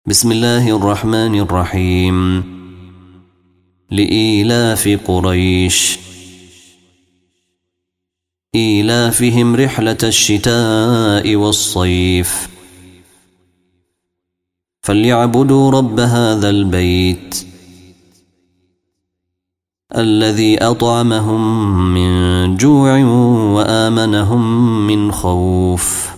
بسم الله الرحمن الرحيم. لإيلاف قريش إيلافهم رحلة الشتاء والصيف فليعبدوا رب هذا البيت الذي أطعمهم من جوع وآمنهم من خوف.